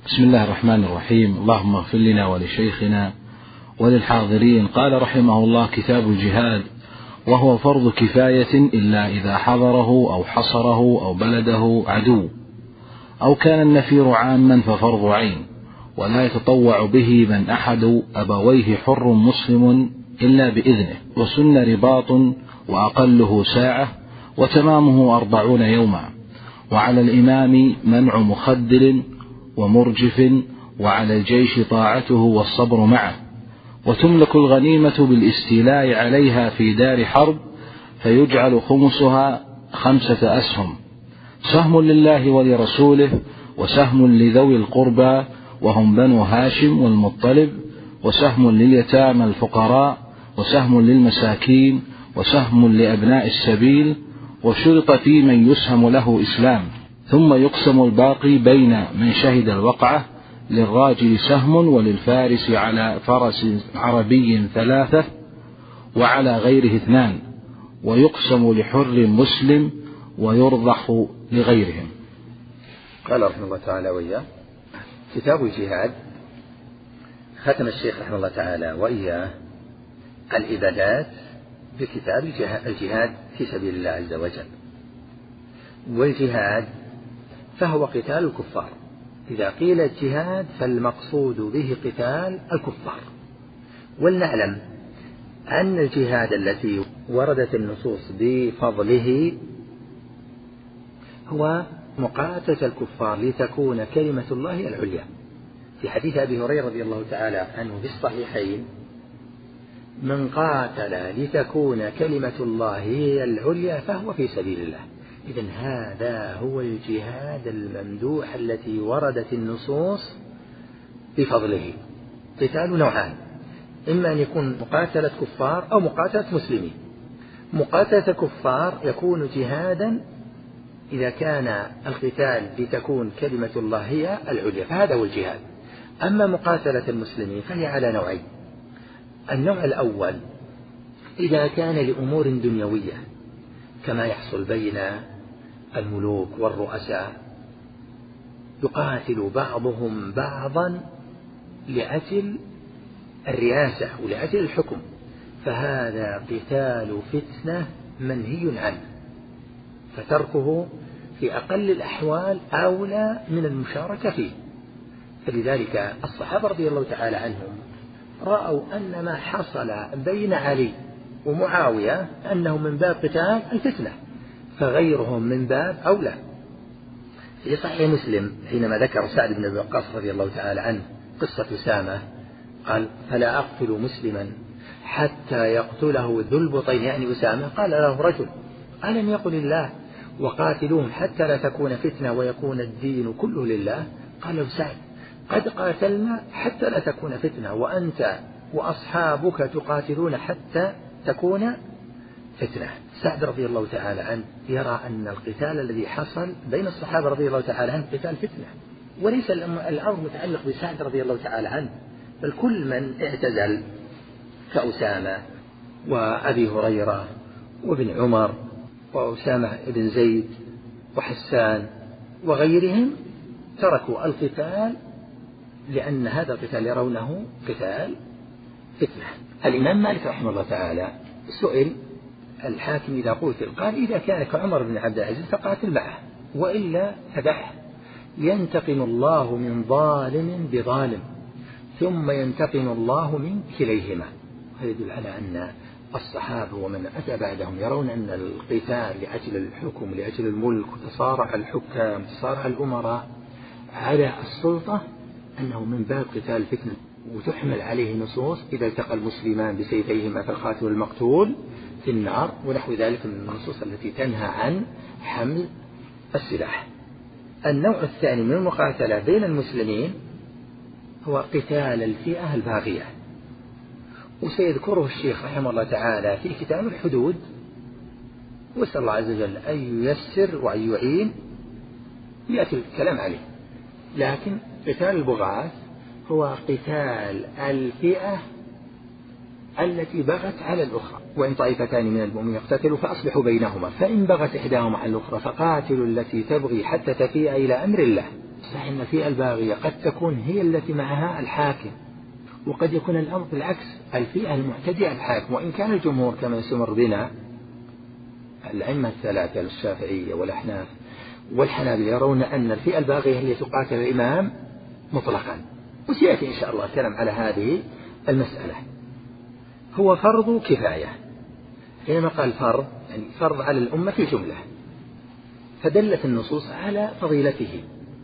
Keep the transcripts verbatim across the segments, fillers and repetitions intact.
بسم الله الرحمن الرحيم. اللهم اغفر لنا ولشيخنا وللحاضرين. قال رحمه الله: كتاب الجهاد، وهو فرض كفاية إلا إذا حضره أو حصره أو بلده عدو، أو كان النفير عاما ففرض عين، ولا يتطوع به من أحد أبويه حر مسلم إلا بإذنه، وسن رباط وأقله ساعة وتمامه أربعون يوما، وعلى الإمام منع مخدر ومرجف، وعلى الجيش طاعته والصبر معه، وتملك الغنيمة بالاستيلاء عليها في دار حرب، فيجعل خمسها خمسة أسهم: سهم لله ولرسوله، وسهم لذوي القربى وهم بنو هاشم والمطلب، وسهم لليتامى الفقراء، وسهم للمساكين، وسهم لأبناء السبيل، وشرط في من يسهم له إسلام. ثم يقسم الباقي بين من شهد الوقعة: للراجل سهم، وللفارس على فرس عربي ثلاثة، وعلى غيره اثنان، ويقسم لحر مسلم، ويرضح لغيرهم. قال رحمه الله تعالى وإياه: كتاب الجهاد. ختم الشيخ رحمه الله تعالى وإياه العبادات بكتاب الجهاد في سبيل الله عز وجل. والجهاد فهو قتال الكفار. إذا قيل الجهاد فالمقصود به قتال الكفار. ولنعلم أن الجهاد التي وردت النصوص بفضله هو مقاتلة الكفار لتكون كلمة الله العليا. في حديث أبي هريرة رضي الله تعالى عنه في الصحيحين: من قاتل لتكون كلمة الله هي العليا فهو في سبيل الله. إذن هذا هو الجهاد الممدوح التي وردت النصوص بفضله. قتال نوعان: إما أن يكون مقاتلة كفار أو مقاتلة مسلمين. مقاتلة الكفار يكون جهادا إذا كان القتال لتكون كلمة الله هي العليا، فهذا هو الجهاد. أما مقاتلة المسلمين فهي على نوعين: النوع الأول إذا كان لأمور دنيوية كما يحصل بين الملوك والرؤساء، يقاتل بعضهم بعضا لأجل الرئاسة ولأجل الحكم، فهذا قتال فتنة منهي عنه، فتركه في أقل الأحوال أولى من المشاركة فيه. فلذلك الصحابة رضي الله تعالى عنهم رأوا أن ما حصل بين علي ومعاوية أنه من باب قتال الفتنة، فغيرهم من باب أولى. في صحيح مسلم حينما ذكر سعد بن أبي وقاص رضي الله تعالى عنه قصة أسامة قال: فلا أقتل مسلما حتى يقتله ذو البطين، يعني أسامة. قال له رجل: ألم يقل الله وقاتلوهم حتى لا تكون فتنة ويكون الدين كله لله؟ قال له سعد: قد قاتلنا حتى لا تكون فتنة، وأنت وأصحابك تقاتلون حتى تكون فتنة. سعد رضي الله تعالى عنه يرى أن القتال الذي حصل بين الصحابة رضي الله تعالى عنه قتال فتنة، وليس الأمر متعلق بسعد رضي الله تعالى عنه، بل كل من اعتزل كأسامة وأبي هريرة وابن عمر وأسامة بن زيد وحسان وغيرهم تركوا القتال لأن هذا القتال يرونه قتال فتنة. الإمام مالك رحمه الله تعالى سئل: الحاكم إذا قتل قال: إذا كان كعمر بن عبد العزيز فقاتل معه، وإلا فدعه، ينتقم الله من ظالم بظالم ثم ينتقم الله من كليهما. هذا يدل على أن الصحابة ومن أتى بعدهم يرون أن القتال لأجل الحكم لأجل الملك وتصارع الحكام تصارع الأمراء على السلطة أنه من باب قتال فتنة، وتحمل عليه نصوص: إذا التقى المسلمان بسيفيهما فالقاتل والمقتول في النار، ونحو ذلك من النصوص التي تنهى عن حمل السلاح. النوع الثاني من المقاتلة بين المسلمين هو قتال الفئة الباغية، وسيذكره الشيخ رحمه الله تعالى في كتاب الحدود، واسأل الله عز وجل أن ييسر وأن يعين يأتي الكلام عليه. لكن قتال البغاة هو قتال الفئة التي بغت على الأخرى: وإن طائفتان من المؤمنين اقتتلوا فأصلحوا بينهما، فإن بغت إحداهما على الأخرى فقاتلوا التي تبغي حتى تفيء إلى أمر الله، صحيح أن الفئة الباغية قد تكون هي التي معها الحاكم، وقد يكون الأمر بالعكس، الفئة المعتدية الحاكم، وإن كان الجمهور كما يستمر بنا الأئمة الثلاثة الشافعية والأحناف والحنابلة يرون أن الفئة الباغية هي تقاتل الإمام مطلقا، وسيأتي إن شاء الله الكلام على هذه المسألة. هو فرض كفاية، حينما قال فرض يعني فرض على الأمة في جملة، فدلت النصوص على فضيلته،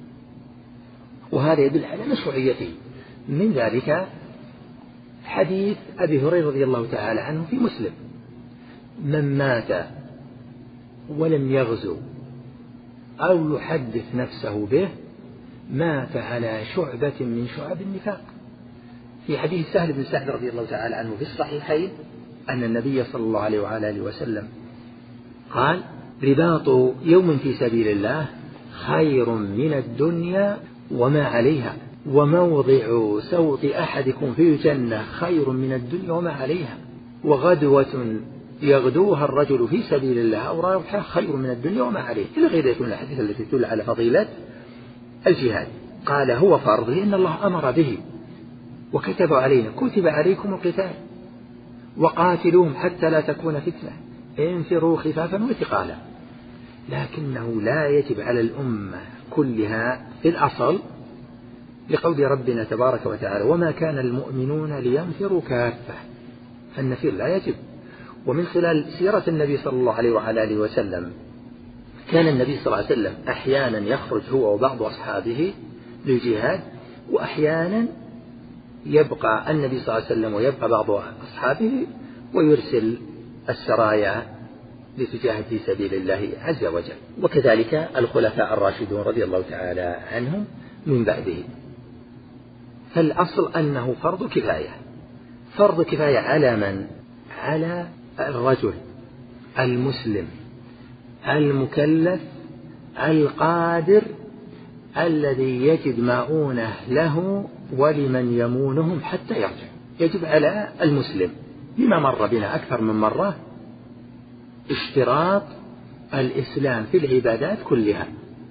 وهذا يدل على مشروعيته. من ذلك حديث أبي هريرة رضي الله تعالى عنه في مسلم: من مات ولم يغزو أو يحدث نفسه به مات على شعبة من شعب النفاق. في حديث سهل بن سعد رضي الله تعالى عنه في الصحيحين أن النبي صلى الله عليه وآله وسلم قال: رباط يوم في سبيل الله خير من الدنيا وما عليها، وموضع سوط أحدكم في الجنة خير من الدنيا وما عليها، وغدوة يغدوها الرجل في سبيل الله أو رايحة خير من الدنيا وما عليه، إلى غير ذلك من الأحاديث التي تدل على فضيلة الجهاد. قال: هو فرض لأن الله أمر به وكتب علينا: كتب عليكم القتال وقاتلوهم حتى لا تكون فتنة، انفروا خفافا وثقالا. لكنه لا يجب على الأمة كلها في الأصل، لقول ربنا تبارك وتعالى: وما كان المؤمنون لينفروا كافة، فالنفير لا يجب. ومن خلال سيرة النبي صلى الله عليه وعلى آله وسلم كان النبي صلى الله عليه وسلم أحيانا يخرج هو وبعض أصحابه للجهاد، وأحيانا يبقى النبي صلى الله عليه وسلم ويبقى بعض أصحابه ويرسل السرايا لتجاهد في سبيل الله عز وجل. وكذلك الخلفاء الراشدون رضي الله تعالى عنهم من بعده. فالأصل أنه فرض كفاية. فرض كفاية على من؟ على الرجل المسلم المكلف القادر الذي يجد مؤونة له ولمن يمونهم حتى يرجع. يجب على المسلم، لما مر بنا أكثر من مرة، اشتراط الإسلام في العبادات كلها.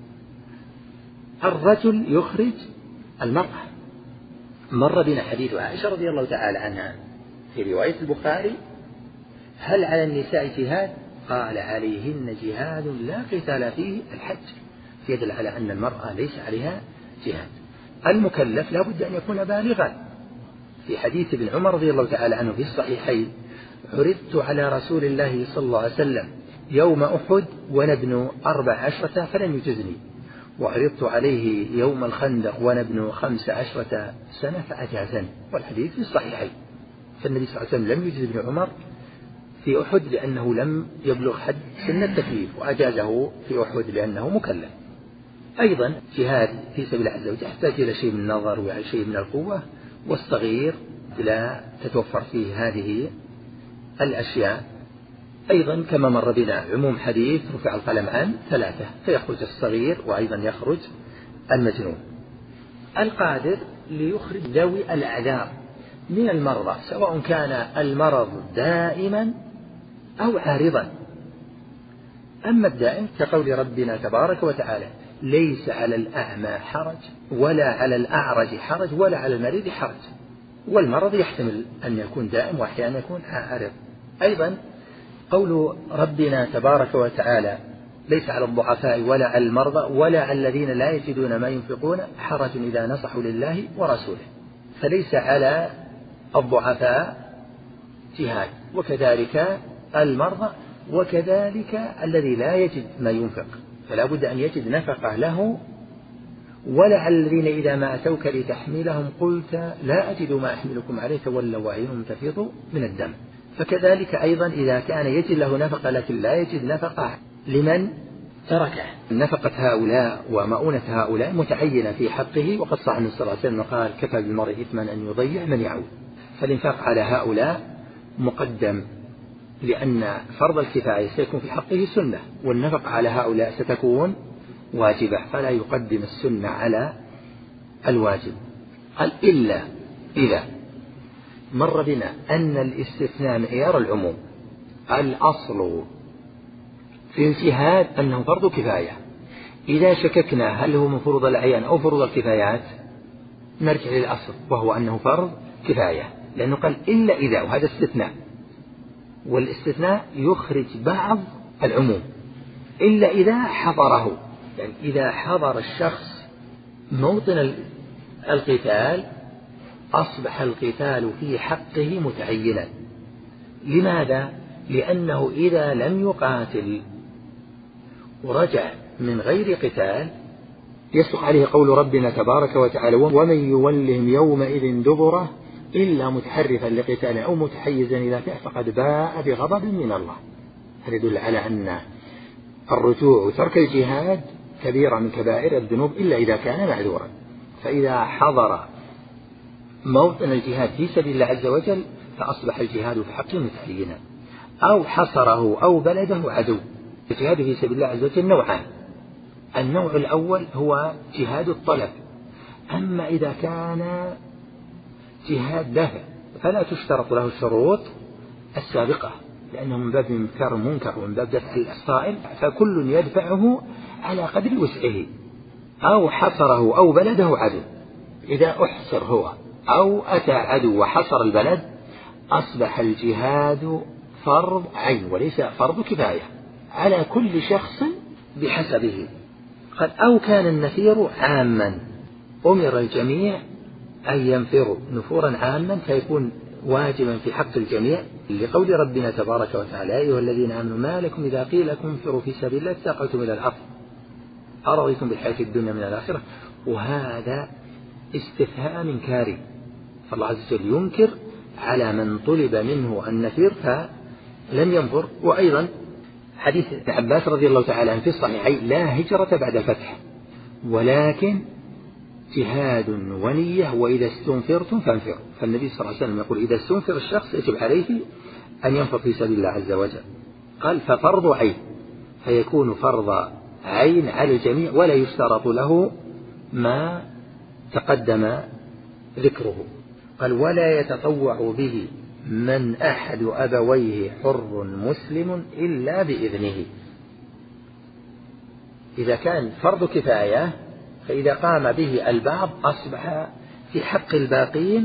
الرجل يخرج المرأة. مر بنا حديث عائشة رضي الله تعالى عنها في رواية البخاري: هل على النساء جهاد؟ قال: عليهن جهاد لا قتال فيه الحج. يدل على أن المرأة ليس عليها جهاد. المكلف لا بد أن يكون بالغا. في حديث ابن عمر رضي الله تعالى عنه في الصحيحين: عرضت على رسول الله صلى الله عليه وسلم يوم أحد وأنا ابن أربع عشرة فلم يجزني، وعرضت عليه يوم الخندق وأنا ابن خمس عشرة سنة فأجازني. والحديث في الصحيحين. فالنبي صلى الله عليه وسلم لم يجز ابن عمر في أحد لأنه لم يبلغ حد سن التكليف، وأجازه في أحد لأنه مكلف. أيضا جهاد في سبيل الله عز وجل يحتاج إلى شيء من النظر وشيء من القوة، والصغير لا تتوفر فيه هذه الأشياء. أيضا كما مر بنا عموم حديث رفع القلم عن ثلاثة، فيخرج الصغير وأيضا يخرج المجنون. القادر ليخرج ذوي الأعذار من المرضى، سواء كان المرض دائما أو عارضا. أما الدائم كقول ربنا تبارك وتعالى: ليس على الأعمى حرج ولا على الأعرج حرج ولا على المريض حرج. والمرض يحتمل أن يكون دائم وأحيانا يكون عارض. أيضا قول ربنا تبارك وتعالى: ليس على الضعفاء ولا على المرضى ولا على الذين لا يجدون ما ينفقون حرج إذا نصحوا لله ورسوله. فليس على الضعفاء جهاد، وكذلك المرضى، وكذلك الذي لا يجد ما ينفق، فلا بد أن يجد نفقة له. ولا على الذين إذا ما أتوك لتحملهم قلت لا أجد ما أحملكم عليه تولوا وعينهم تفيض من الدم. فكذلك أيضا إذا كان يجد له نفقة لكن لا يجد نفقة لمن تركه. نفقة هؤلاء ومؤونة هؤلاء متعينة في حقه، وقد صح النبي صلى الله عليه وسلم قال: كفى بالمرء إثما أن يضيع من يعود. فالإنفاق على هؤلاء مقدم، لأن فرض الكفاية سيكون في حقه سنة، والنفق على هؤلاء ستكون واجبة، فلا يقدم السنة على الواجب. قال: إلا إذا مر بنا أن الاستثناء معيار العموم. الأصل في الجهاد أنه فرض كفاية، إذا شككنا هل هو من فروض الأعيان أو فروض الكفايات نرجع للأصل وهو أنه فرض كفاية، لأنه قال إلا إذا، وهذا استثناء، والاستثناء يخرج بعض العموم. إلا إذا حضره، يعني إذا حضر الشخص موطن القتال أصبح القتال في حقه متعينا. لماذا؟ لأنه إذا لم يقاتل ورجع من غير قتال يسبق عليه قول ربنا تبارك وتعالى: ومن يولهم يومئذ دبره إلا متحرفا لقتال أو متحيزا إلى فئة فقد باء بغضب من الله. هذا يدل على أن الرجوع وترك الجهاد كبيرة من كبائر الذنوب إلا إذا كان معذورا. فإذا حضر موطن الجهاد في سبيل الله عز وجل فأصبح الجهاد في حقه متعينا، أو حصره أو بلده عدو. الجهاد في سبيل الله عز وجل نوعان: النوع الأول هو جهاد الطلب، أما إذا كان جهاد دافع فلا تشترط له الشروط السابقة، لأنه من باب إنكار المنكر ومن باب دفع الصائل، فكل يدفعه على قدر وسعه. أو حصره أو بلده عدو، إذا أحصر هو أو أتى عدو وحصر البلد أصبح الجهاد فرض عين وليس فرض كفاية على كل شخص بحسبه. قال: أو كان النفير عاما، أمر الجميع أن ينفروا نفورا عاما فيكون واجبا في حق الجميع، لقول ربنا تبارك وتعالى: يا أيها الذين آمنوا ما لكم إذا قيل لكم انفروا في سبيل الله اتقيتم إلى الأرض أرضيتم بالحياة الدنيا من الآخرة. وهذا استفهام إنكاري، فالله عز وجل ينكر على من طلب منه النفير فلم ينفر. وأيضا حديث ابن عباس رضي الله تعالى عنه في الصحيحين: لا هجرة بعد الفتح ولكن جهاد ونية وإذا استنفرتم فانفروا. فالنبي صلى الله عليه وسلم يقول: إذا استنفر الشخص يجب عليه أن ينفر في سبيل الله عز وجل. قال: ففرض عين، فيكون فرض عين على الجميع ولا يشترط له ما تقدم ذكره. قال: ولا يتطوع به من أحد أبويه حر مسلم إلا بإذنه. إذا كان فرض كفاية فإذا قام به البعض أصبح في حق الباقين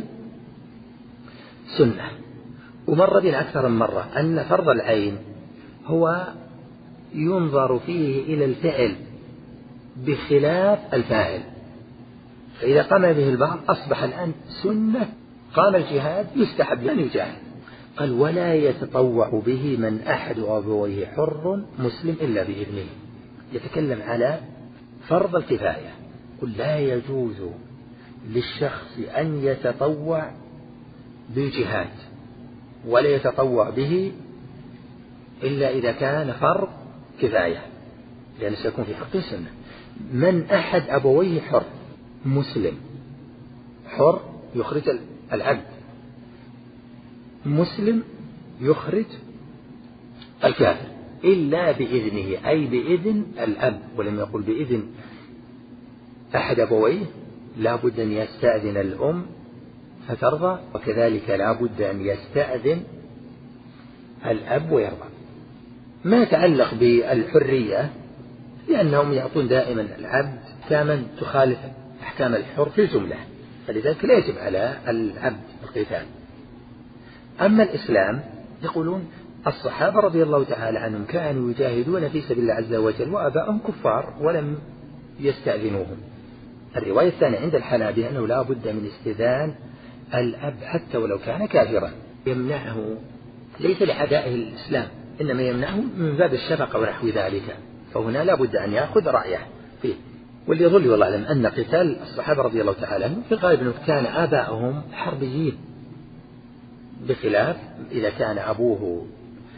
سنة. ومر بنا أكثر من مرة أن فرض العين هو ينظر فيه إلى الفعل بخلاف الفاعل، فإذا قام به البعض أصبح الآن سنة، قام الجهاد يستحب أن يجاهد. قال: ولا يتطوع به من أحد أبويه حر مسلم إلا بإذنه. يتكلم على فرض الكفاية، قل: لا يجوز للشخص أن يتطوع بالجهاد ولا يتطوع به إلا إذا كان فرض كفاية، لأنه سيكون في حق سنة. من أحد أبويه حر مسلم، حر يخرج العبد، مسلم يخرج الكافر، إلا بإذنه أي بإذن الأب، ولم يقل بإذن أحد أبويه. لا بد أن يستأذن الأم فترضى، وكذلك لا بد أن يستأذن الأب ويرضى. ما يتعلق بالحرية لأنهم يعطون دائما العبد كمن تخالف أحكام الحر في الجملة، فلذلك لا يجب على العبد القتال. أما الإسلام يقولون الصحابة رضي الله تعالى عنهم كانوا يجاهدون في سبيل الله عز وجل وآباؤهم كفار ولم يستأذنوهم. الرواية الثانية عند الحنابلة أنه لا بد من استئذان الأب حتى ولو كان كافرا، يمنعه ليس لعدائه الإسلام، إنما يمنعه من باب الشفقة ونحو ذلك، فهنا لا بد أن يأخذ رأيه فيه. واللي يظل والله أعلم أن قتال الصحابة رضي الله تعالى عنهم في الغالب كان آباؤهم حربيين، بخلاف إذا كان أبوه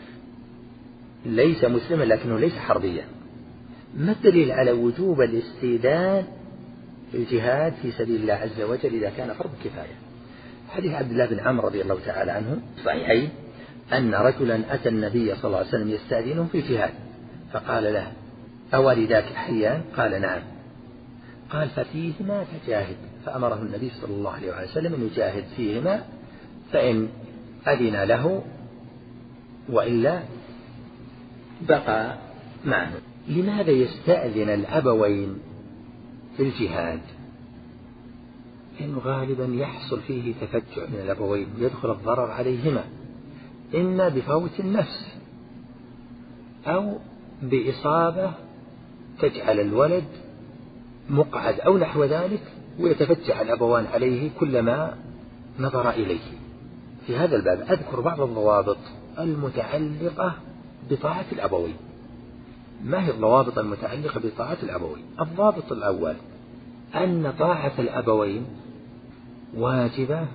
ليس مسلما لكنه ليس حربيا. ما الدليل على وجوب الاستئذان في الجهاد في سبيل الله عز وجل إذا كان فرض كفاية؟ حديث عبد الله بن عمرو رضي الله تعالى عنه صحيحين أن رجلا أتى النبي صلى الله عليه وسلم يستأذنه في الجهاد، فقال له: أوالداك حيان؟ قال: نعم. قال: ففيهما فجاهد. فأمره النبي صلى الله عليه وسلم أن يجاهد فيهما، فإن أذن له وإلا بقى معه. لماذا يستأذن الأبوين في الجهاد؟ لأنه غالبا يحصل فيه تفجع من الأبوين، يدخل الضرر عليهما إما بفوت النفس أو بإصابة تجعل الولد مقعد أو نحو ذلك، ويتفجع الأبوان عليه كلما نظر إليه. في هذا الباب أذكر بعض الضوابط المتعلقة بطاعة الأبوين. ما هي الضوابط المتعلقة بطاعة الأبوين؟ الضابط الأول أن طاعة الأبوين واجبة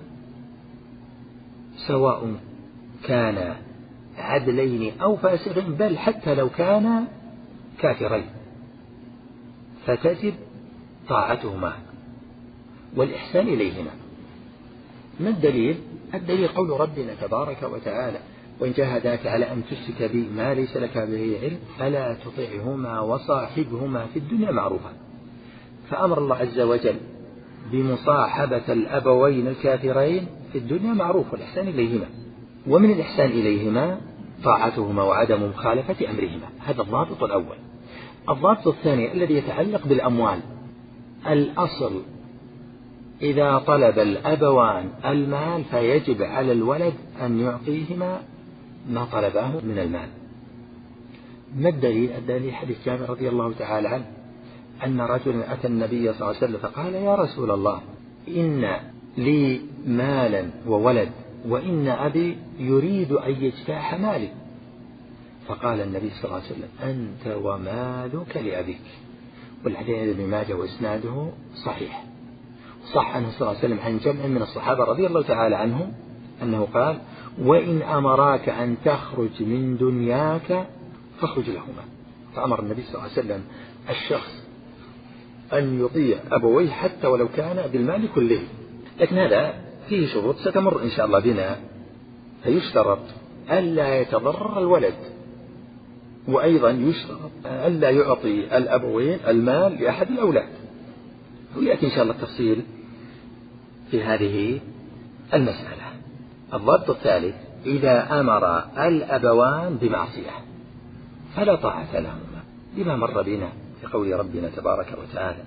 سواء كان عدلين أو فاسقين، بل حتى لو كان كافرين فتجب طاعتهما والإحسان إليهما. ما الدليل؟ الدليل قول ربنا تبارك وتعالى: وإن جاهداك على أن تشرك بي ما ليس لك به علم فلا تطعهما وصاحبهما في الدنيا معروفا. فأمر الله عز وجل بمصاحبة الأبوين الكافرين في الدنيا معروف والإحسان إليهما، ومن الإحسان إليهما طاعتهما وعدم مخالفة أمرهما. هذا الضابط الأول. الضابط الثاني الذي يتعلق بالأموال: الأصل إذا طلب الأبوان المال فيجب على الولد أن يعطيهما ما طلباه من المال. ما الدليل؟ الدليل حديث جابر رضي الله تعالى عنه أن رجلا أتى النبي صلى الله عليه وسلم فقال: يا رسول الله، إن لي مالا وولد وإن أبي يريد أن يجتاح مالي. فقال النبي صلى الله عليه وسلم: أنت ومالك لأبيك. والحديث ابن ماجه وإسناده صحيح. صح عنه صلى الله عليه وسلم عن جمع من الصحابة رضي الله تعالى عنهم أنه قال: وإن أمراك أن تخرج من دنياك فاخرج لهما. فأمر النبي صلى الله عليه وسلم الشخص أن يطيع أبويه حتى ولو كان بالمال كله. لكن هذا فيه شروط ستمر إن شاء الله بنا. فيشترط ألا يتضرر الولد، وأيضا يشترط ألا يعطي الأبوين المال لأحد الأولاد، ويأتي إن شاء الله التفصيل في هذه المسألة. الضابط الثالث: إذا أمر الأبوان بمعصية فلا طاعة لهما، لما مر بنا في قول ربنا تبارك وتعالى: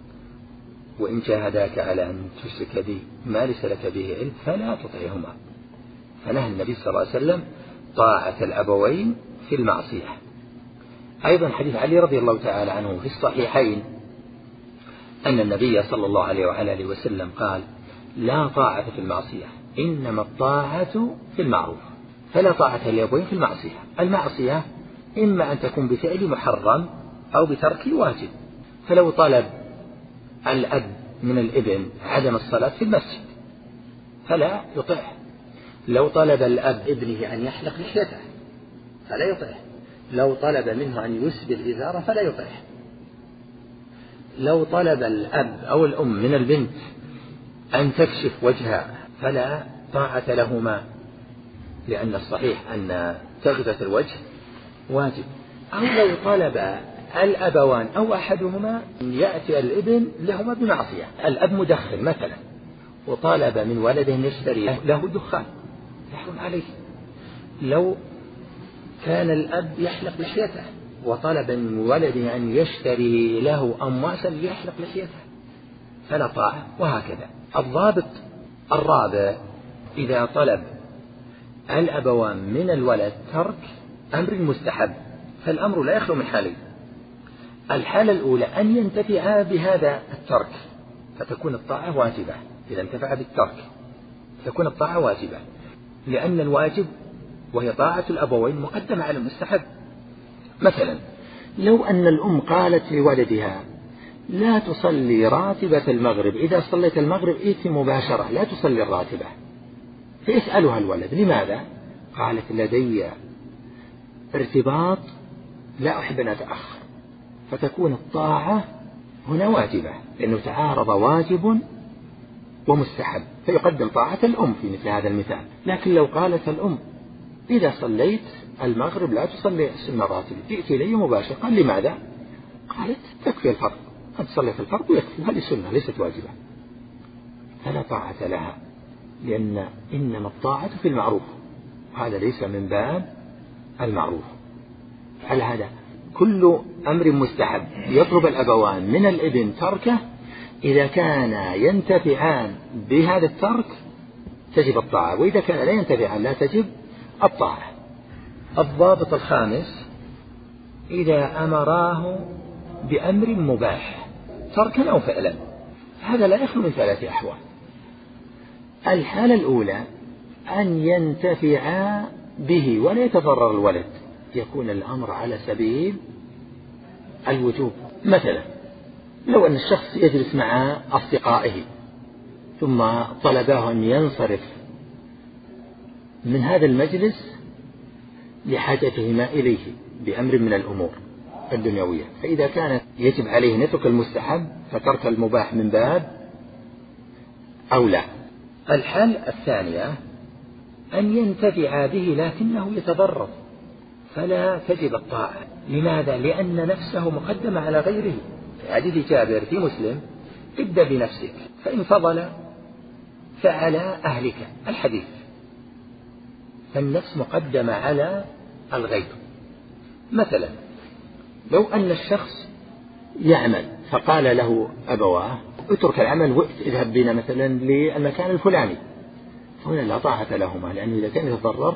وإن جاهداك على أن تشرك بي ما ليس لك به علم فلا تطعهما. فنهى النبي صلى الله عليه وسلم طاعة الأبوين في المعصية. أيضا حديث علي رضي الله تعالى عنه في الصحيحين أن النبي صلى الله عليه وعلى آله وسلم قال: لا طاعة في المعصية إنما الطاعة في المعروف. فلا طاعة للأبوين في المعصية. المعصية إما أن تكون بفعل محرم أو بترك واجب. فلو طلب الأب من الابن عدم الصلاة في المسجد فلا يطيعه. لو طلب الأب ابنه أن يحلق لحيته فلا يطيعه. لو طلب منه أن يسبل إزاره فلا يطيعه. لو طلب الأب أو الأم من البنت أن تكشف وجهها فلا طاعة لهما، لأن الصحيح أن تغطية الوجه واجب. أو لو طلب الأبوان أو أحدهما أن يأتي الابن لهما بمعصية، الأب مدخن مثلا وطالب من ولده أن يشتري له دخان يحرم عليه. لو كان الأب يحلق لحيته وطلب من ولده أن يشتري له أمواسا ليحلق لحيته فلا طاعة، وهكذا. الضابط الرابع: إذا طلب الأبوان من الولد ترك أمر مستحب فالأمر لا يخلو من حالين. الحالة الأولى أن ينتفع بهذا الترك فتكون الطاعة واجبة. إذا انتفع بالترك تكون الطاعة واجبة، لأن الواجب وهي طاعة الأبوين مقدمة على المستحب. مثلا لو أن الأم قالت لولدها: لا تصلي راتبة المغرب، إذا صليت المغرب ائت مباشرة لا تصلي الراتبة. فيسألها الولد: لماذا؟ قالت: لدي ارتباط لا أحب أن أتأخر. فتكون الطاعة هنا واجبة، لأنه تعارض واجب ومستحب فيقدم طاعة الأم في مثل هذا المثال. لكن لو قالت الأم: إذا صليت المغرب لا تصلي السنة الراتبة ائت إلي مباشرة، قال: لماذا؟ قالت: تكفي الفرض، أن تصلي في الفرض ويكفي، هذه سنة ليست واجبة. فلا طاعة لها، لأن إنما الطاعة في المعروف، وهذا ليس من باب المعروف. على هذا كل أمر مستحب يطلب الأبوان من الابن تركه، إذا كان ينتفعان بهذا الترك تجب الطاعة، وإذا كان لا ينتفعان لا تجب الطاعة. الضابط الخامس: إذا أمراه بأمر مباح تركا أو فعلا، هذا لا يخلو من ثلاث أحوال. الحالة الأولى أن ينتفع به ولا يتضرر الولد، يكون الأمر على سبيل الوجوب. مثلا لو أن الشخص يجلس مع أصدقائه ثم طلبه أن ينصرف من هذا المجلس لحاجتهما إليه بأمر من الأمور الدنيوية، فإذا كان يجب عليه أن يترك المستحب فترك المباح من باب أولى. الحالة الثانية أن ينتفع به لكنه يتضرر، فلا تجب الطاعة. لماذا؟ لأن نفسه مقدمة على غيره. في حديث جابر في مسلم: ابدأ بنفسك فإن فضل فعلى أهلك، الحديث. فالنفس مقدمة على الغير. مثلا لو أن الشخص يعمل فقال له أبواه: اترك العمل واذهب بنا مثلا للمكان الفلاني، فهنا لا طاعة لهما، لأنه إذا كان يتضرر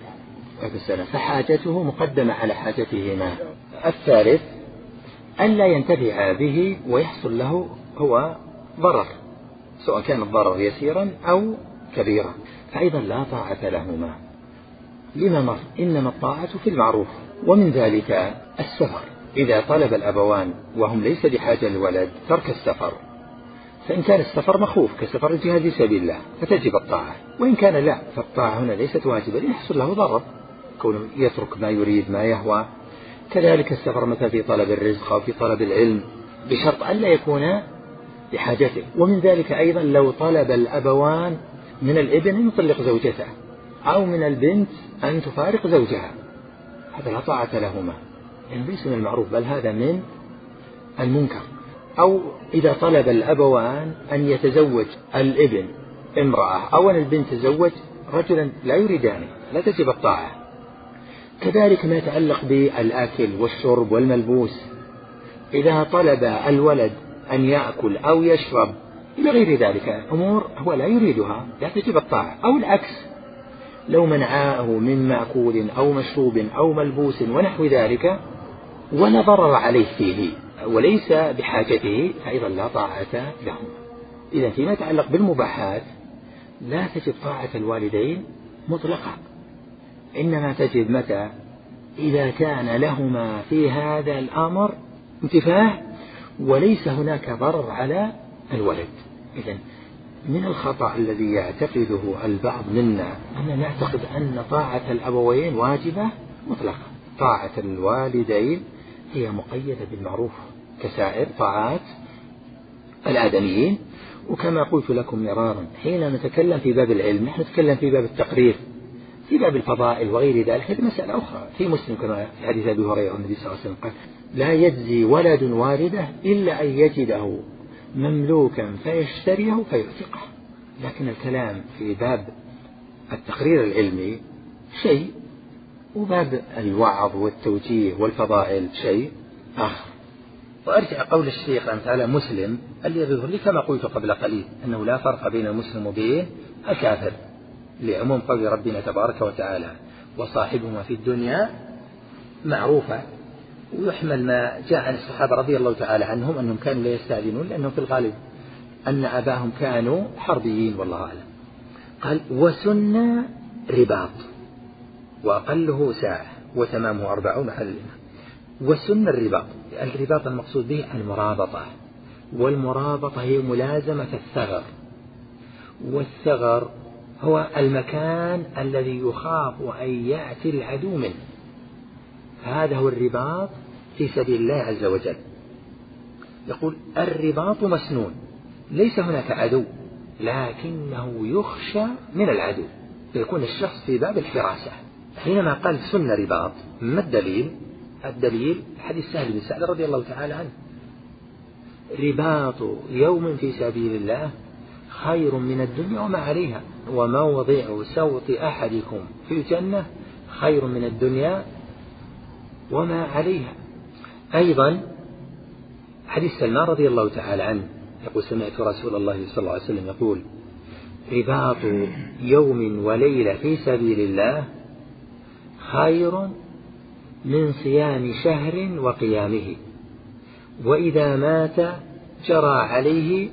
فحاجته مقدمة على حاجتهما. الثالث أن لا ينتفع به ويحصل له هو ضرر، سواء كان الضرر يسيرا أو كبيرا، فأيضا لا طاعة لهما. لما مر إنما الطاعة في المعروف. ومن ذلك السفر، إذا طلب الأبوان وهم ليس بحاجة للولد ترك السفر، فإن كان السفر مخوف كسفر الجهاد في سبيل الله فتجب الطاعة، وإن كان لا فالطاعة هنا ليست واجبة يحصل له ضرر كونه يترك ما يريد ما يهوى. كذلك السفر مثلا في طلب الرزق أو في طلب العلم بشرط أن لا يكون بحاجته. ومن ذلك أيضا لو طلب الأبوان من الابن أن يطلق زوجته أو من البنت أن تفارق زوجها، هذا لا طاعة لهما، يعني ليس من المعروف بل هذا من المنكر. أو إذا طلب الأبوان أن يتزوج الابن امرأة أو أن البنت تزوج رجلا لا يريدانه، لا تجب الطاعة. كذلك ما يتعلق بالأكل والشرب والملبوس، إذا طلب الولد أن يأكل أو يشرب إلى غير ذلك أمور هو لا يريدها لا تجب الطاعة. أو العكس، لو منعاه من مأكول أو مشروب أو ملبوس ونحو ذلك ولا ضرر عليه فيه وليس بحاجته فأيضا لا طاعة لهم. إذا فيما يتعلق بالمباحات لا تجب طاعة الوالدين مطلقا، إنما تجب متى؟ إذا كان لهما في هذا الأمر انتفاع وليس هناك ضرر على الولد. إذن من الخطأ الذي يعتقده البعض منا أن نعتقد أن طاعة الأبوين واجبة مطلقة. طاعة الوالدين هي مقيدة بالمعروف كسائر طاعات الآدميين. وكما قلت لكم مرارا حين نتكلم في باب العلم نحن نتكلم في باب التقرير، في باب الفضائل وغير ذلك هذه مسألة أخرى. في مسلم كما في حديث أبي هريرة النبي صلى الله عليه وسلم قال: لا يجزي ولد والده إلا أن يجده مملوكا فيشتريه فيعتقه. لكن الكلام في باب التقرير العلمي شيء، وباب الوعظ والتوجيه والفضائل شيء آخر. وأرجع قول الشيخ أنت على مسلم الذي يظهر لي كما قلت قبل قليل أنه لا فرق بين المسلم وبين الكافر، لعموم قول ربنا تبارك وتعالى: وصاحبهما في الدنيا معروفة. ويحمل ما جاء عن الصحابة رضي الله تعالى عنهم أنهم كانوا لا يستأذنون لأنهم في الغالب أن أباهم كانوا حربيين والله أعلم. قال: وسن رباط وأقله ساعة وتمامه أربعون محل. وسن الرباط، الرباط المقصود به المرابطة، والمرابطة هي ملازمة الثغر، والثغر هو المكان الذي يخاف أن يأتي العدو منه، هذا هو الرباط في سبيل الله عز وجل. يقول: الرباط مسنون، ليس هناك عدو لكنه يخشى من العدو، فيكون الشخص في باب الحراسة. حينما قال سن رباط ما الدليل؟ الدليل حديث سهل بن سعد رضي الله تعالى عنه: رباط يوم في سبيل الله خير من الدنيا وما عليها، وموضع سوط أحدكم في الجنة خير من الدنيا وما عليها. أيضا حديث سلمان رضي الله تعالى عنه يقول سمعت رسول الله صلى الله عليه وسلم يقول رباط يوم وليلة في سبيل الله خير من صيام شهر وقيامه، وإذا مات جرى عليه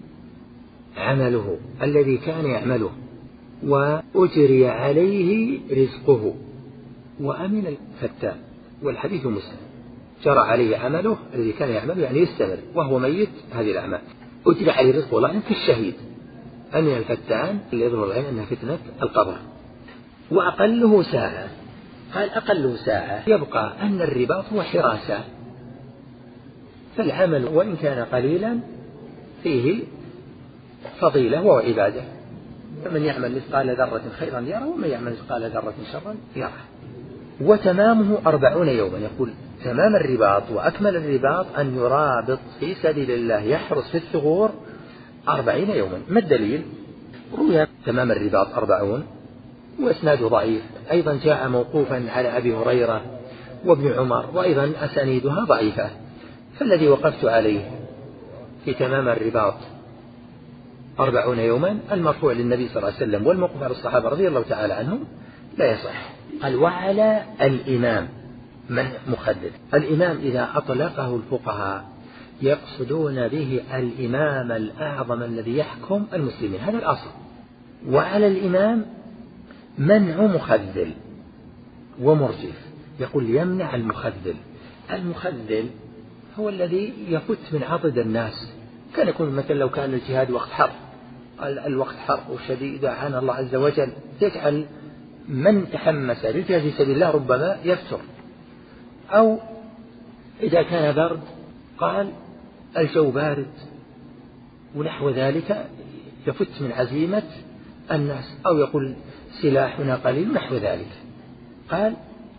عمله الذي كان يعمله وأجري عليه رزقه وأمن الفتان. والحديث مسلم، جرى عليه عمله الذي كان يعمله يعني يستمر وهو ميت هذه الأعمال، أجري عليه رزقه الله كالشهيد. أمن الفتان اللي يظهر العين أنها فتنة القبر. وأقله ساعة، قال أقله ساعة يبقى أن الرباط هو حراسة، فالعمل وإن كان قليلا فيه فضيلة وعبادة، فمن يعمل مثقال ذرة خيرا يرى ومن يعمل مثقال ذرة شرا يرى. وتمامه أربعون يوما، يقول تمام الرباط وأكمل الرباط أن يرابط في سبيل الله يحرس في الثغور أربعين يوما. ما الدليل؟ روي تمام الرباط أربعون وإسناده ضعيف، أيضا جاء موقوفا على أبي هريرة وابن عمر وأيضا أسانيدها ضعيفة. فالذي وقفت عليه في تمام الرباط أربعون يوما المرفوع للنبي صلى الله عليه وسلم والموقوف على الصحابة رضي الله تعالى عنهم لا يصح. قال وعلى الإمام من مخدد. الإمام إذا أطلقه الفقهاء يقصدون به الإمام الأعظم الذي يحكم المسلمين، هذا الأصل. وعلى الإمام منع مخذل ومرجف، يقول يمنع المخذل. المخذل هو الذي يفت من عضد الناس، كان يكون مثلا لو كان الجهاد وقت حرب، الوقت حرب وشديد عن الله عز وجل، يجعل من تحمس للجهاد في سبيل الله ربما يفتر. أو إذا كان برد قال الجو بارد ونحو ذلك يفت من عزيمة الناس، أو يقول سلاحنا قليل نحو ذلك. قال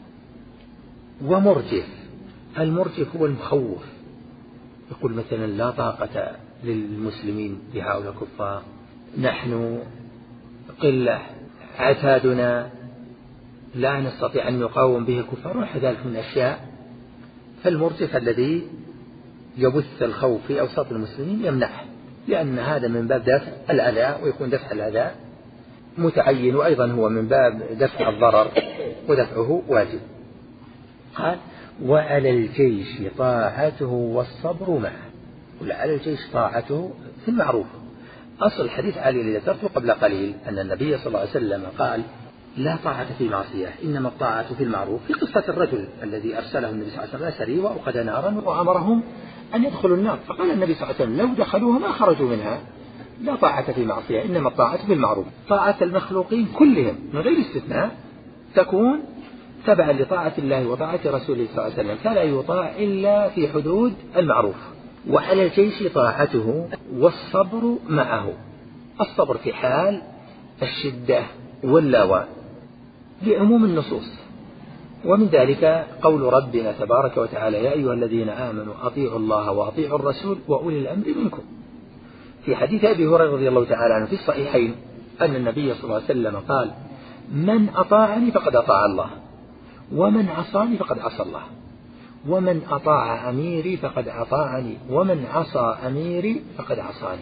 ومرجف. المرجف هو المخوف، يقول مثلا لا طاقة للمسلمين بهؤلاء الكفار، نحن قلة، عتادنا لا نستطيع أن نقاوم به الكفار ونحو ذلك من الأشياء. فالمرجف الذي يبث الخوف في أوساط المسلمين يمنعه، لأن هذا من باب دفع الأذى، ويكون دفع الأذى متعين، وأيضا هو من باب دفع الضرر ودفعه واجب. قال وعلى الجيش طاعته والصبر معه. وعلى الجيش طاعته في المعروف. أصل الحديث علي الذي ذكرته قبل قليل أن النبي صلى الله عليه وسلم قال لا طاعة في معصية إنما الطاعة في المعروف، في قصة الرجل الذي أرسله النبي صلى الله عليه وسلم سرية وأوقد نارا وأمرهم أن يدخلوا النار، فقال النبي صلى الله عليه وسلم لو دخلوها ما خرجوا منها. لا طاعة في معصية إنما الطاعة في المعروف. طاعة المخلوقين كلهم من غير استثناء تكون تبعا لطاعة الله وطاعة رسوله صلى الله عليه وسلم، فلا يطاع إلا في حدود المعروف. وعلى الجيش طاعته والصبر معه. الصبر في حال الشدة واللاوان لعموم النصوص، ومن ذلك قول ربنا تبارك وتعالى يا أيها الذين آمنوا أطيعوا الله وأطيعوا الرسول وأولي الأمر منكم. في حديث أبي هريرة رضي الله تعالى عنه في الصحيحين أن النبي صلى الله عليه وسلم قال من أطاعني فقد أطاع الله ومن عصاني فقد عصى الله ومن أطاع أميري فقد أطاعني ومن عصى أميري فقد عصاني.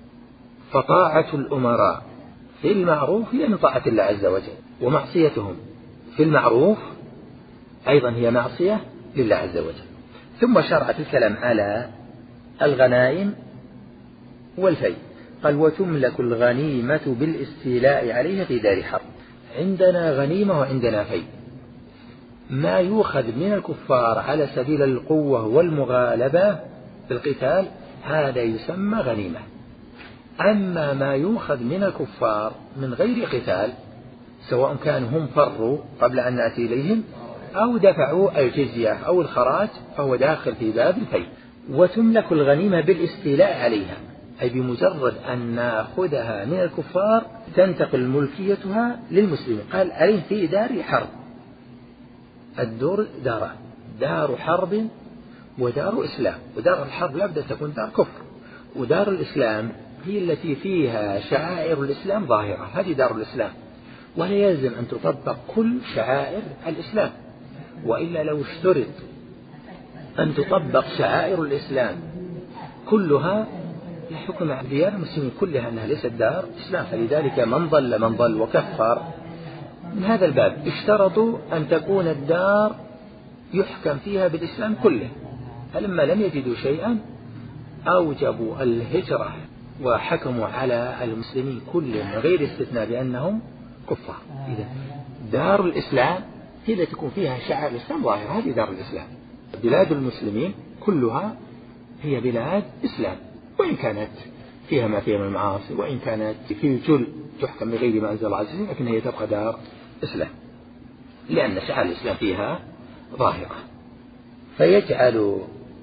فطاعة الأمراء في المعروف هي من طاعة الله عز وجل، ومعصيتهم في المعروف أيضا هي معصية لله عز وجل. ثم شرع في الكلام على الغنائم والفيء. قال وتملك الغنيمة بالاستيلاء عليها في دار حرب. عندنا غنيمة وعندنا فيء. ما يؤخذ من الكفار على سبيل القوة والمغالبة في القتال هذا يسمى غنيمة. أما ما يؤخذ من الكفار من غير قتال سواء كانوا هم فروا قبل أن نأتي إليهم أو دفعوا الجزية أو الخراج فهو داخل في باب الفيء. وتملك الغنيمة بالاستيلاء عليها، أي بمجرد أن نأخذها من الكفار تنتقل ملكيتها للمسلمين. قال عليه في دار حرب. الدور داران، دار حرب ودار إسلام. ودار الحرب لابد أن تكون دار كفر، ودار الإسلام هي التي فيها شعائر الإسلام ظاهرة، هذه دار الإسلام، ولا يلزم أن تطبق كل شعائر الإسلام، وإلا لو اشترط أن تطبق شعائر الإسلام كلها لحكم ديار المسلمين كلها أنها ليست دار إسلام. فلذلك من ضل من ضل وكفر من هذا الباب اشترطوا أن تكون الدار يحكم فيها بالإسلام كله، فلما لم يجدوا شيئا أوجبوا الهجرة وحكموا على المسلمين كلهم من غير استثناء بأنهم كفار. إذا دار الإسلام هي التي تكون فيها شعائر الإسلام ظاهرة، هذه دار الإسلام. بلاد المسلمين كلها هي بلاد إسلام، وإن كانت فيها ما فيها من المعاصي، وإن كانت في الجل تحكم بغير ما أنزل الله عز وجل، لكن هي تبقى دار إسلام لأن شعائر الإسلام فيها ظاهرة. فيجعل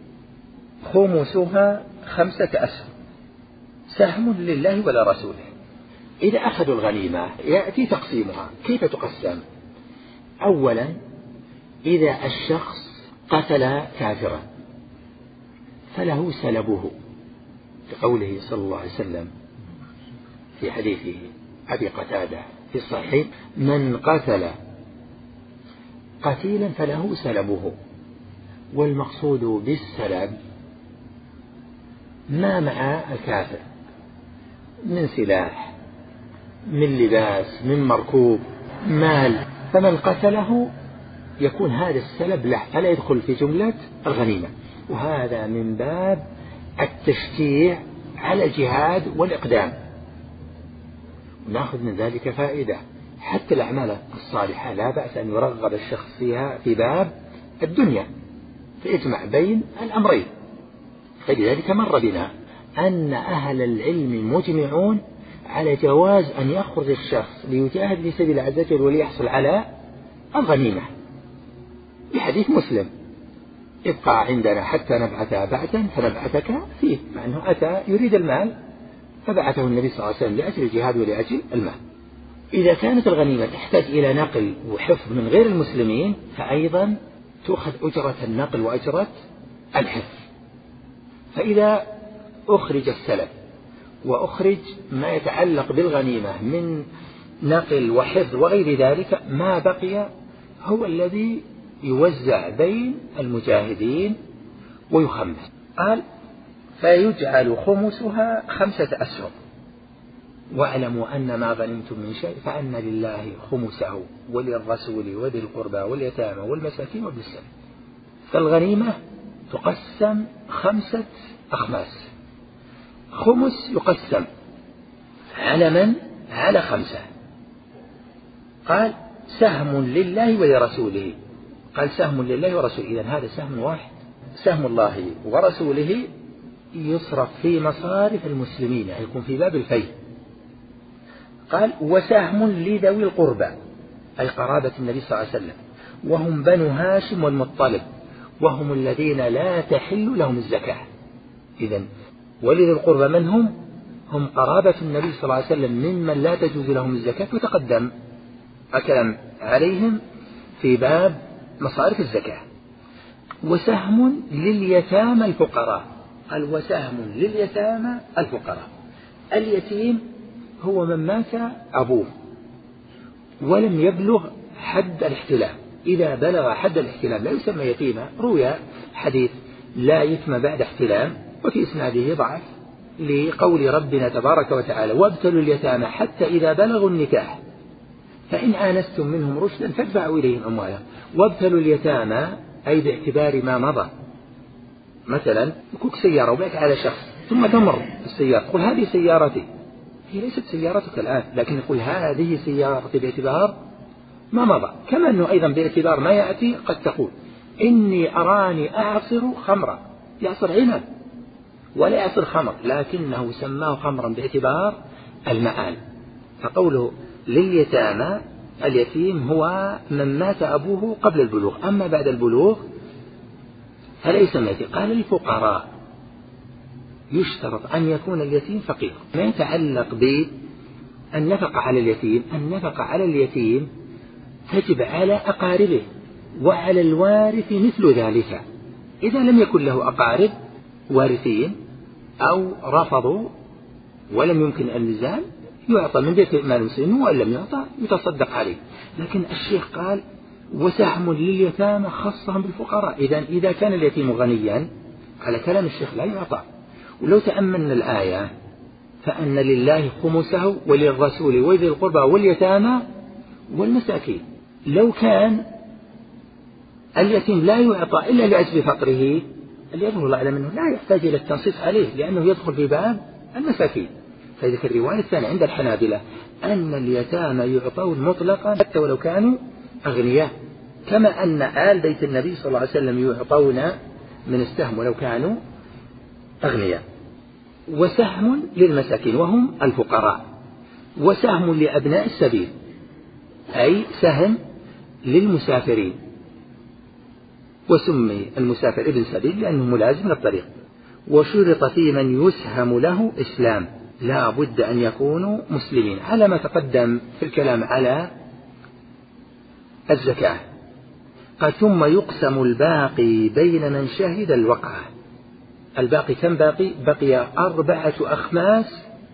خمسها خمسة أسهم سهم لله ولرسوله. إذا أخذوا الغنيمة يأتي تقسيمها. كيف تقسم؟ أولا إذا الشخص قتل كافرا فله سلبه، لقوله صلى الله عليه وسلم في حديث أبي قتادة في الصحيح: من قتل قتيلا فله سلبه. والمقصود بالسلب ما مع الكافر من سلاح، من لباس، من مركوب، مال، فمن قتله يكون هذا السلب له فلا يدخل في جملة الغنيمة. وهذا من باب التشجيع على الجهاد والإقدام. نأخذ من ذلك فائدة، حتى الأعمال الصالحة لا بأس أن يرغب الشخص فيها في باب الدنيا فيجمع بين الأمرين. فلذلك مر بنا أن أهل العلم مجمعون على جواز أن يخرج الشخص ليجاهد في سبيل الله عز وجل وليحصل على الغنيمة، بحديث مسلم: ابقى عندنا حتى نبعث بعثا فنبعثك فيه، مع أنه أتى يريد المال فبعثه النبي صلى الله عليه وسلم لأجل الجهاد ولأجل المال. إذا كانت الغنيمة تحتاج إلى نقل وحفظ من غير المسلمين فأيضا تأخذ أجرة النقل وأجرة الحفظ. فإذا أخرج السلب وأخرج ما يتعلق بالغنيمة من نقل وحفظ وغير ذلك، ما بقي هو الذي يوزع بين المجاهدين ويخمس. قال: فيجعل خمسها خمسة أسهم. واعلموا أن ما غنمتم من شيء فأن لله خمسه وللرسول وذي القربى واليتامى والمساكين وابن السبيل. فالغنيمة تقسم خمسة أخماس. خمس يقسم على من؟ على خمسة. قال: سهم لله ولرسوله. قال: سهم لله ورسوله، إذن هذا سهم واحد. سهم الله ورسوله يصرف في مصارف المسلمين، يعني يكون في باب الفيء. قال: وسهم لذوي القربى، أي قرابة النبي صلى الله عليه وسلم، وهم بنو هاشم والمطلب، وهم الذين لا تحل لهم الزكاة. إذن ولذي القربى من هم؟ هم قرابة النبي صلى الله عليه وسلم ممن لا تجوز لهم الزكاة، وتقدم الكلام عليهم في باب مصارف الزكاة. وسهم لليتامى الفقراء. قال: وسهم لليتامى الفقراء. اليتيم هو من مات أبوه ولم يبلغ حد الاحتلام. إذا بلغ حد الاحتلام لا يسمى يتيما. روي حديث لا يتم بعد احتلام، وفي إسناده ضعف، لقول ربنا تبارك وتعالى: وابتلوا اليتامى حتى إذا بلغوا النكاح فإن آنستم منهم رشدا فادفعوا إليهم أموالهم. وابتلوا اليتامى أي باعتبار ما مضى. مثلا يكون سيارة وبعت على شخص ثم تمر السيارة، تقول: هذه سيارتي. هي ليست سيارتك الآن، لكن يقول: هذه سيارتي باعتبار ما مضى. كما أنه أيضا باعتبار ما يأتي قد تقول: إني أراني أعصر خمرا، يعصر عنب ولا يعصر خمر، لكنه سماه خمرا باعتبار المآل. فقوله لليتامى، اليتيم هو من مات أبوه قبل البلوغ، أما بعد البلوغ فليس يتيم. قال: الفقراء يشترط أن يكون اليتيم فقير. ما يتعلق بالنفقة على اليتيم، النفقة على اليتيم تجب على أقاربه وعلى الوارث مثل ذلك. إذا لم يكن له أقارب وارثين أو رفضوا ولم يمكن النزال يعطى من بيت مال المسلمين، وإن لم يعطى يتصدق عليه. لكن الشيخ قال: وسهم لليتامى خصهم بالفقراء. إذا إذا كان اليتيم غنيا على كلام الشيخ لا يعطى. ولو تأملنا الآية فأن لله خمسه وللرسول وذي القربى واليتامى والمساكين. لو كان اليتيم لا يعطى إلا لأجل فقره اليتيم الله أعلم منه لا يحتاج إلى التنصيص عليه لأنه يدخل في باب المساكين. فإذا كان الرواية الثانية عند الحنابلة أن اليتامى يعطون مطلقا حتى ولو كانوا أغنياء، كما أن آل بيت النبي صلى الله عليه وسلم يعطون من السهم ولو كانوا أغنياء. وسهم للمساكين وهم الفقراء، وسهم لأبناء السبيل أي سهم للمسافرين، وسمي المسافر ابن سبيل لأنه ملازم للطريق. وشرط في من يسهم له إسلام، لا بد أن يكونوا مسلمين على ما تقدم في الكلام على الزكاة. قال ثم يقسم الباقي بين من شهد الوقعة. الباقي كم باقي؟ بقي أربعة أخماس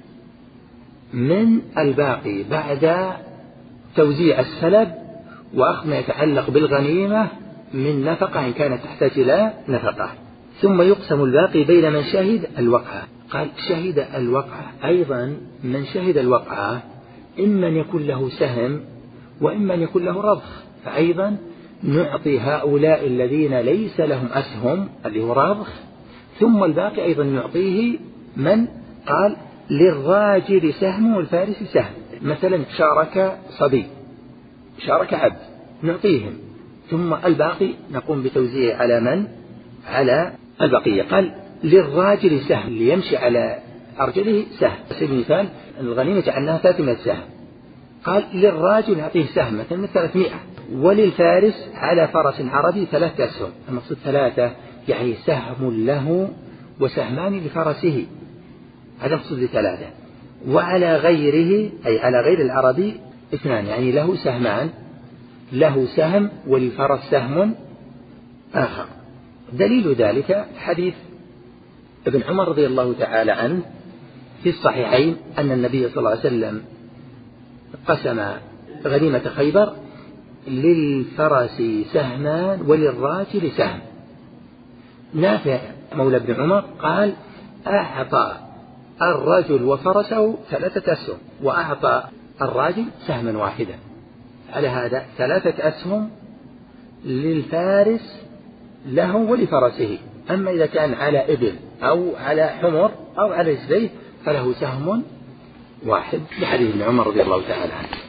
من الباقي بعد توزيع السلب وأخذ ما يتعلق بالغنيمة من نفقة إن كانت تحتاج إلى نفقة. ثم يقسم الباقي بين من شهد الوقعة. قال شهد الوقعة أيضا من شهد الوقعة إما أن يكون له سهم وإما أن يكون له رضخ، فأيضا نعطي هؤلاء الذين ليس لهم أسهم اللي هو رضخ، ثم الباقي أيضا نعطيه من قال للراجل سهم والفارس سهم. مثلا شارك صبي شارك عبد نعطيهم، ثم الباقي نقوم بتوزيعه على من؟ على البقية. قال للراجل سهم ليمشي على أرجله سهم. سبيل مثال الغنيمة جعلناها ثلاثمائة سهم، قال للراجل نعطيه سهم مثلا من ثلاثمائة، وللفارس على فرس عربي ثلاثة أسهم. المقصود ثلاثة يعني سهم له وسهمان لفرسه، هذا مقصود ثلاثة. وعلى غيره أي على غير العربي اثنان، يعني له سهمان، له سهم وللفرس سهم آخر. دليل ذلك حديث ابن عمر رضي الله تعالى عنه في الصحيحين أن النبي صلى الله عليه وسلم قسم غنيمة خيبر للفرس سهمان وللراجل سهم. نافع مولى ابن عمر قال أعطى الرجل وفرسه ثلاثة أسهم وأعطى الراجل سهما واحدا. على هذا ثلاثة أسهم للفارس له ولفرسه. أما إذا كان على إبل أو على حمر أو على رجليه فله سهم واحد لحديث ابن عمر رضي الله تعالى عنه.